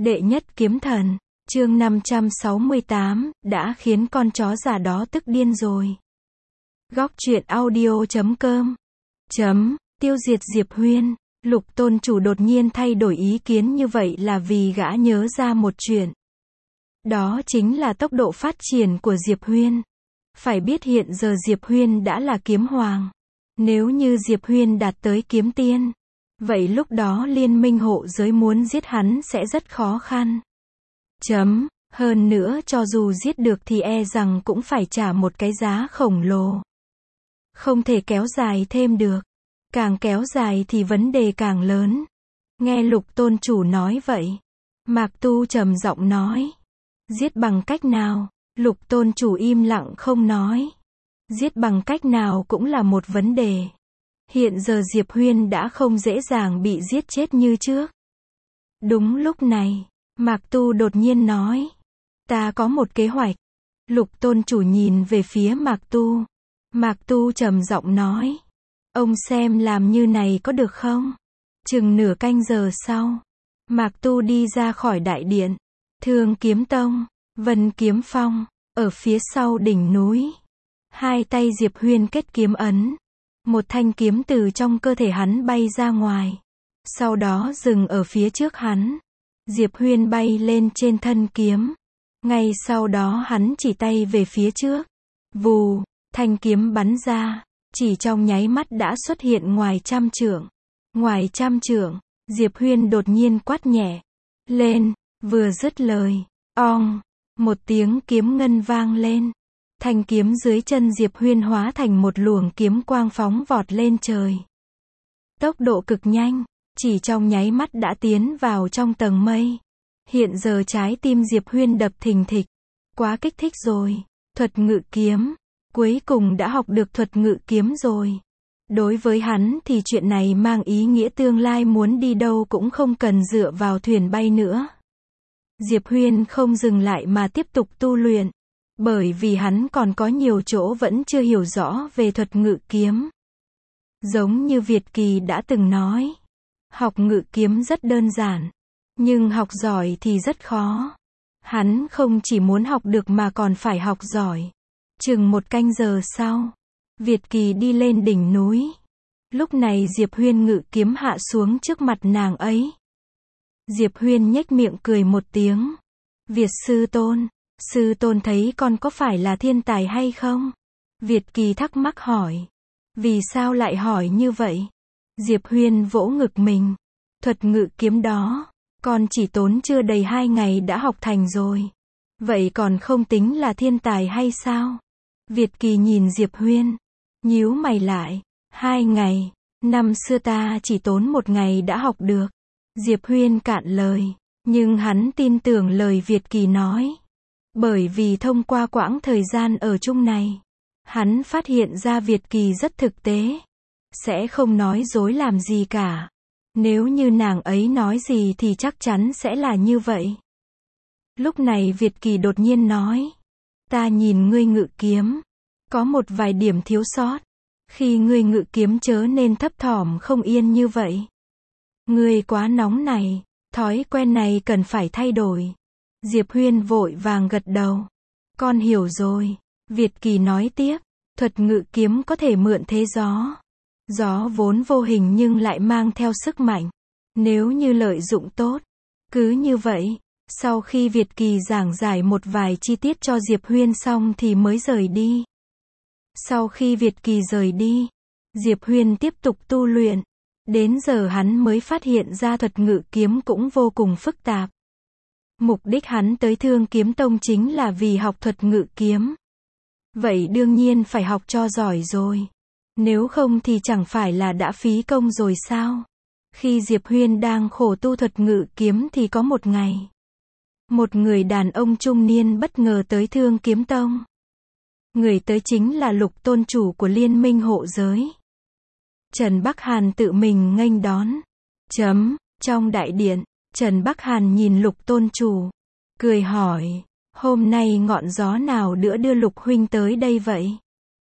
Đệ nhất kiếm thần, chương 568, đã khiến con chó già đó tức điên rồi. Góc truyện audio.com Tiêu diệt Diệp Huyên. Lục tôn chủ đột nhiên thay đổi ý kiến như vậy là vì gã nhớ ra một chuyện. Đó chính là tốc độ phát triển của Diệp Huyên. Phải biết hiện giờ Diệp Huyên đã là kiếm hoàng. Nếu như Diệp Huyên đạt tới kiếm tiên, vậy lúc đó liên minh hộ giới muốn giết hắn sẽ rất khó khăn. Hơn nữa cho dù giết được thì e rằng cũng phải trả một cái giá khổng lồ. Không thể kéo dài thêm được. Càng kéo dài thì vấn đề càng lớn. Nghe Lục tôn chủ nói vậy, Mạc Tu trầm giọng nói. Giết bằng cách nào? Lục tôn chủ im lặng không nói. Giết bằng cách nào cũng là một vấn đề. Hiện giờ Diệp Huyên đã không dễ dàng bị giết chết như trước. Đúng lúc này, Mạc Tu đột nhiên nói. Ta có một kế hoạch. Lục tôn chủ nhìn về phía Mạc Tu. Mạc Tu trầm giọng nói. Ông xem làm như này có được không? Chừng nửa canh giờ sau, Mạc Tu đi ra khỏi đại điện. Thương Kiếm Tông, Vân Kiếm Phong, ở phía sau đỉnh núi. Hai tay Diệp Huyên kết kiếm ấn. Một thanh kiếm từ trong cơ thể hắn bay ra ngoài. Sau đó dừng ở phía trước hắn. Diệp Huyên bay lên trên thân kiếm. Ngay sau đó hắn chỉ tay về phía trước. Vù, thanh kiếm bắn ra. Chỉ trong nháy mắt đã xuất hiện ngoài trăm trượng. Ngoài trăm trượng, Diệp Huyên đột nhiên quát nhẹ. Lên, vừa dứt lời. Ong, một tiếng kiếm ngân vang lên. Thanh kiếm dưới chân Diệp Huyên hóa thành một luồng kiếm quang phóng vọt lên trời. Tốc độ cực nhanh, chỉ trong nháy mắt đã tiến vào trong tầng mây. Hiện giờ trái tim Diệp Huyên đập thình thịch. Quá kích thích rồi. Thuật ngự kiếm. Cuối cùng đã học được thuật ngự kiếm rồi. Đối với hắn thì chuyện này mang ý nghĩa tương lai muốn đi đâu cũng không cần dựa vào thuyền bay nữa. Diệp Huyên không dừng lại mà tiếp tục tu luyện. Bởi vì hắn còn có nhiều chỗ vẫn chưa hiểu rõ về thuật ngự kiếm. Giống như Việt Kỳ đã từng nói. Học ngự kiếm rất đơn giản. Nhưng học giỏi thì rất khó. Hắn không chỉ muốn học được mà còn phải học giỏi. Chừng một canh giờ sau, Việt Kỳ đi lên đỉnh núi. Lúc này Diệp Huyên ngự kiếm hạ xuống trước mặt nàng ấy. Diệp Huyên nhếch miệng cười một tiếng. Việt sư tôn thấy con có phải là thiên tài hay không? Việt Kỳ thắc mắc hỏi. Vì sao lại hỏi như vậy? Diệp Huyên vỗ ngực mình. Thuật ngự kiếm đó, con chỉ tốn chưa đầy 2 ngày đã học thành rồi. Vậy còn không tính là thiên tài hay sao? Việt Kỳ nhìn Diệp Huyên, nhíu mày lại. 2 ngày, năm xưa ta chỉ tốn 1 ngày đã học được. Diệp Huyên cạn lời, nhưng hắn tin tưởng lời Việt Kỳ nói. Bởi vì thông qua quãng thời gian ở chung này, hắn phát hiện ra Việt Kỳ rất thực tế. Sẽ không nói dối làm gì cả. Nếu như nàng ấy nói gì thì chắc chắn sẽ là như vậy. Lúc này Việt Kỳ đột nhiên nói. Ta nhìn ngươi ngự kiếm. Có một vài điểm thiếu sót. Khi ngươi ngự kiếm chớ nên thấp thỏm không yên như vậy. Ngươi quá nóng này. Thói quen này cần phải thay đổi. Diệp Huyên vội vàng gật đầu. Con hiểu rồi. Việt Kỳ nói tiếp. Thuật ngự kiếm có thể mượn thế gió. Gió vốn vô hình nhưng lại mang theo sức mạnh. Nếu như lợi dụng tốt. Cứ như vậy. Sau khi Việt Kỳ giảng giải một vài chi tiết cho Diệp Huyên xong thì mới rời đi. Sau khi Việt Kỳ rời đi, Diệp Huyên tiếp tục tu luyện. Đến giờ hắn mới phát hiện ra thuật ngự kiếm cũng vô cùng phức tạp. Mục đích hắn tới Thương Kiếm Tông chính là vì học thuật ngự kiếm. Vậy đương nhiên phải học cho giỏi rồi. Nếu không thì chẳng phải là đã phí công rồi sao? Khi Diệp Huyên đang khổ tu thuật ngự kiếm thì có một ngày. Một người đàn ông trung niên bất ngờ tới Thương Kiếm Tông. Người tới chính là Lục tôn chủ của liên minh hộ giới. Trần Bắc Hàn tự mình nghênh đón. Trong đại điện, Trần Bắc Hàn nhìn Lục tôn chủ. Cười hỏi. Hôm nay ngọn gió nào nữa đưa Lục huynh tới đây vậy?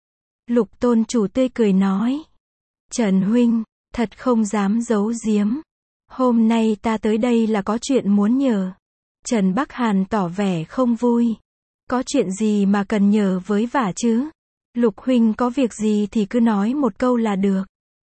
Lục tôn chủ tươi cười nói. Trần huynh, thật không dám giấu giếm. Hôm nay ta tới đây là có chuyện muốn nhờ. Trần Bắc Hàn tỏ vẻ không vui. Có chuyện gì mà cần nhờ với vả chứ? Lục huynh có việc gì thì cứ nói một câu là được.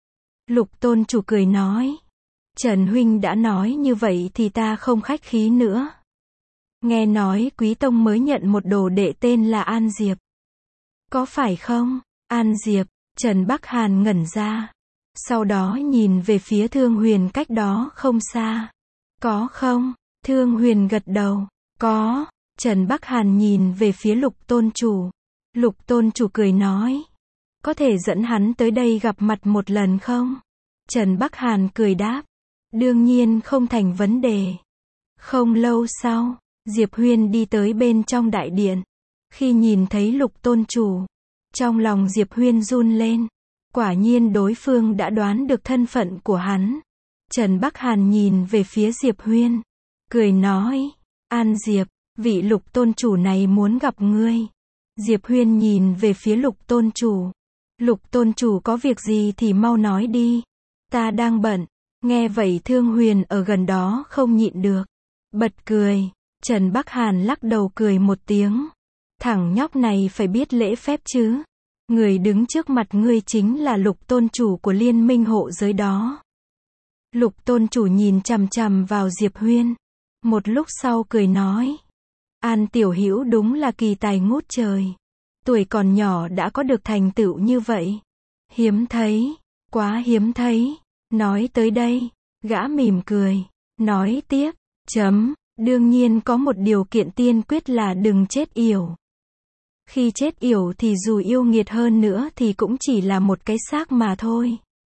Lục tôn chủ cười nói. Trần huynh đã nói như vậy thì ta không khách khí nữa. Nghe nói Quý Tông mới nhận một đồ đệ tên là An Diệp. Có phải không? An Diệp, Trần Bắc Hàn ngẩn ra. Sau đó nhìn về phía Thương Huyền cách đó không xa. Có không? Thương Huyền gật đầu. Có. Trần Bắc Hàn nhìn về phía Lục tôn chủ. Lục tôn chủ cười nói. Có thể dẫn hắn tới đây gặp mặt một lần không? Trần Bắc Hàn cười đáp. Đương nhiên không thành vấn đề. Không lâu sau, Diệp Huyên đi tới bên trong đại điện. Khi nhìn thấy Lục tôn chủ, trong lòng Diệp Huyên run lên. Quả nhiên đối phương đã đoán được thân phận của hắn. Trần Bắc Hàn nhìn về phía Diệp Huyên, cười nói. An Diệp, vị Lục tôn chủ này muốn gặp ngươi. Diệp Huyên nhìn về phía Lục tôn chủ. Lục tôn chủ có việc gì thì mau nói đi. Ta đang bận. Nghe vậy Thương Huyền ở gần đó không nhịn được. Bật cười. Trần Bắc Hàn lắc đầu cười một tiếng. Thằng nhóc này phải biết lễ phép chứ. Người đứng trước mặt ngươi chính là Lục tôn chủ của liên minh hộ giới đó. Lục tôn chủ nhìn chằm chằm vào Diệp Huyên. Một lúc sau cười nói. An tiểu hữu đúng là kỳ tài ngút trời. Tuổi còn nhỏ đã có được thành tựu như vậy. Hiếm thấy. Quá hiếm thấy. Nói tới đây, gã mỉm cười. Nói tiếp. Đương nhiên có một điều kiện tiên quyết là đừng chết yểu. Khi chết yểu thì dù yêu nghiệt hơn nữa thì cũng chỉ là một cái xác mà thôi.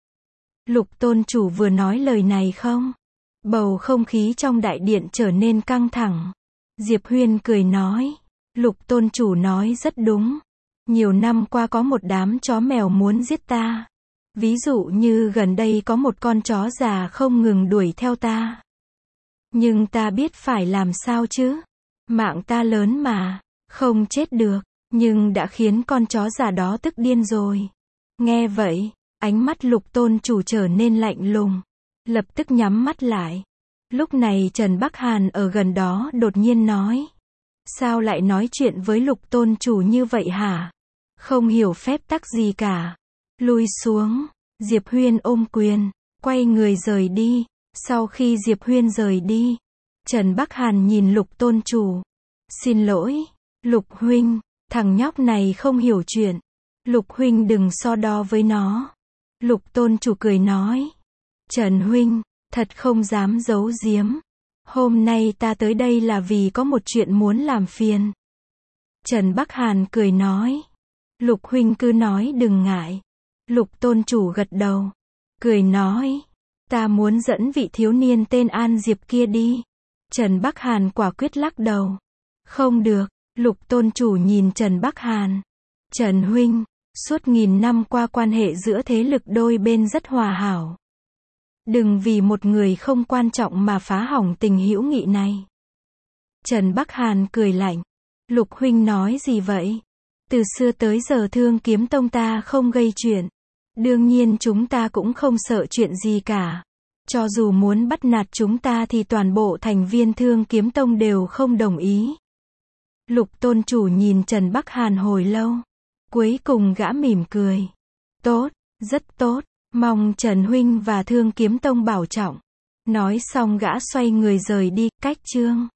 Lục tôn chủ vừa nói lời này không? Bầu không khí trong đại điện trở nên căng thẳng. Diệp Huyên cười nói. Lục tôn chủ nói rất đúng. Nhiều năm qua có một đám chó mèo muốn giết ta. Ví dụ như gần đây có một con chó già không ngừng đuổi theo ta. Nhưng ta biết phải làm sao chứ? Mạng ta lớn mà, không chết được, nhưng đã khiến con chó già đó tức điên rồi. Nghe vậy, ánh mắt Lục tôn chủ trở nên lạnh lùng, lập tức nhắm mắt lại. Lúc này Trần Bắc Hàn ở gần đó đột nhiên nói. Sao lại nói chuyện với Lục tôn chủ như vậy hả? Không hiểu phép tắc gì cả. Lui xuống. Diệp Huyên ôm quyền, quay người rời đi. Sau khi Diệp Huyên rời đi, Trần Bắc Hàn nhìn Lục tôn chủ. Xin lỗi, Lục huynh, thằng nhóc này không hiểu chuyện. Lục huynh đừng so đo với nó. Lục tôn chủ cười nói. Trần huynh, thật không dám giấu giếm. Hôm nay ta tới đây là vì có một chuyện muốn làm phiền. Trần Bắc Hàn cười nói. Lục huynh cứ nói đừng ngại. Lục tôn chủ gật đầu, cười nói. Ta muốn dẫn vị thiếu niên tên An Diệp kia đi. Trần Bắc Hàn quả quyết lắc đầu. Không được. Lục tôn chủ nhìn Trần Bắc Hàn. Trần huynh, suốt nghìn năm qua quan hệ giữa thế lực đôi bên rất hòa hảo. Đừng vì một người không quan trọng mà phá hỏng tình hữu nghị này. Trần Bắc Hàn cười lạnh. Lục huynh nói gì vậy? Từ xưa tới giờ Thương Kiếm Tông ta không gây chuyện. Đương nhiên chúng ta cũng không sợ chuyện gì cả. Cho dù muốn bắt nạt chúng ta thì toàn bộ thành viên Thương Kiếm Tông đều không đồng ý. Lục tôn chủ nhìn Trần Bắc Hàn hồi lâu. Cuối cùng gã mỉm cười. Tốt, rất tốt. Mong Trần huynh và Thương Kiếm Tông bảo trọng. Nói xong gã xoay người rời đi. Cách chương